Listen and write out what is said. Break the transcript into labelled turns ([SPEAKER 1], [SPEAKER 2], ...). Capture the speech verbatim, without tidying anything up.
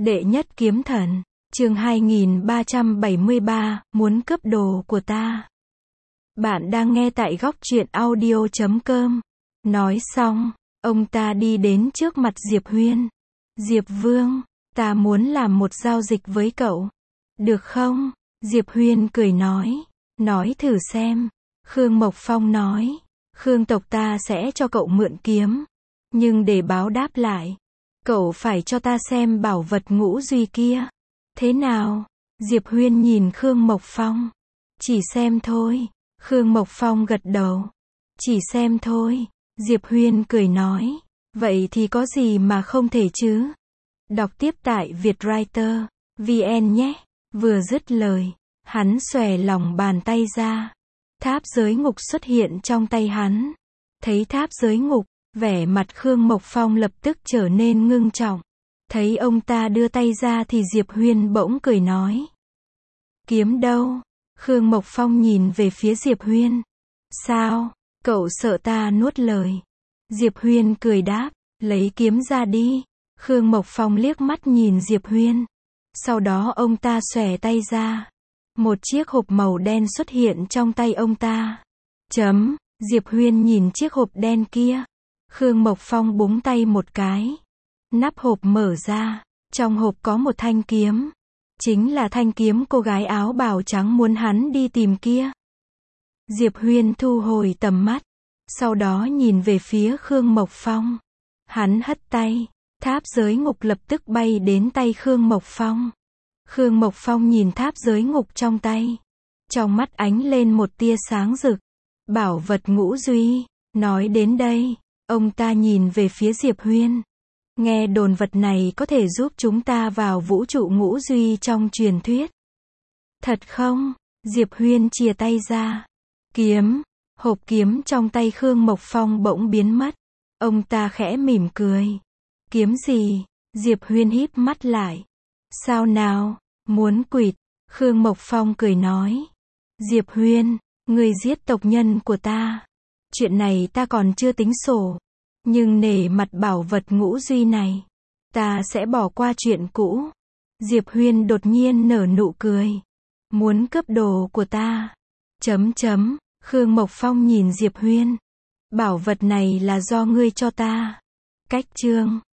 [SPEAKER 1] Đệ nhất kiếm thần, chương hai nghìn ba trăm bảy mươi ba, muốn cướp đồ của ta. Bạn đang nghe tại góc truyện audio chấm com. Nói xong, ông ta đi đến trước mặt Diệp Huyên. Diệp Vương, ta muốn làm một giao dịch với cậu. Được không? Diệp Huyên cười nói. Nói thử xem. Khương Mộc Phong nói. Khương tộc ta sẽ cho cậu mượn kiếm. Nhưng để báo đáp lại, cậu phải cho ta xem bảo vật ngũ duy kia. Thế nào? Diệp Huyên nhìn Khương Mộc Phong. Chỉ xem thôi. Khương Mộc Phong gật đầu. Chỉ xem thôi. Diệp Huyên cười nói. Vậy thì có gì mà không thể chứ? Đọc tiếp tại vietwriter chấm vn nhé. Vừa dứt lời, hắn xòe lòng bàn tay ra. Tháp giới ngục xuất hiện trong tay hắn. Thấy tháp giới ngục, vẻ mặt Khương Mộc Phong lập tức trở nên ngưng trọng. Thấy ông ta đưa tay ra thì Diệp Huyên bỗng cười nói. Kiếm đâu? Khương Mộc Phong nhìn về phía Diệp Huyên. Sao? Cậu sợ ta nuốt lời? Diệp Huyên cười đáp. Lấy kiếm ra đi. Khương Mộc Phong liếc mắt nhìn Diệp Huyên. Sau đó ông ta xòe tay ra. Một chiếc hộp màu đen xuất hiện trong tay ông ta. Chấm. Diệp Huyên nhìn chiếc hộp đen kia. Khương Mộc Phong búng tay một cái. Nắp hộp mở ra. Trong hộp có một thanh kiếm. Chính là thanh kiếm cô gái áo bào trắng muốn hắn đi tìm kia. Diệp Huyên thu hồi tầm mắt. Sau đó nhìn về phía Khương Mộc Phong. Hắn hất tay. Tháp giới ngục lập tức bay đến tay Khương Mộc Phong. Khương Mộc Phong nhìn tháp giới ngục trong tay. Trong mắt ánh lên một tia sáng rực. Bảo vật ngũ duy. Nói đến đây, ông ta nhìn về phía Diệp Huyên. Nghe đồn vật này có thể giúp chúng ta vào vũ trụ ngũ duy trong truyền thuyết. Thật không? Diệp Huyên chìa tay ra. Kiếm. Hộp kiếm trong tay Khương Mộc Phong bỗng biến mất. Ông ta khẽ mỉm cười. Kiếm gì? Diệp Huyên híp mắt lại. Sao nào? Muốn quỵt? Khương Mộc Phong cười nói. Diệp Huyên, người giết tộc nhân của ta. Chuyện này ta còn chưa tính sổ. Nhưng nể mặt bảo vật ngũ duy này, ta sẽ bỏ qua chuyện cũ. Diệp Huyên đột nhiên nở nụ cười. Muốn cướp đồ của ta. Chấm chấm. Khương Mộc Phong nhìn Diệp Huyên. Bảo vật này là do ngươi cho ta. Cách chương.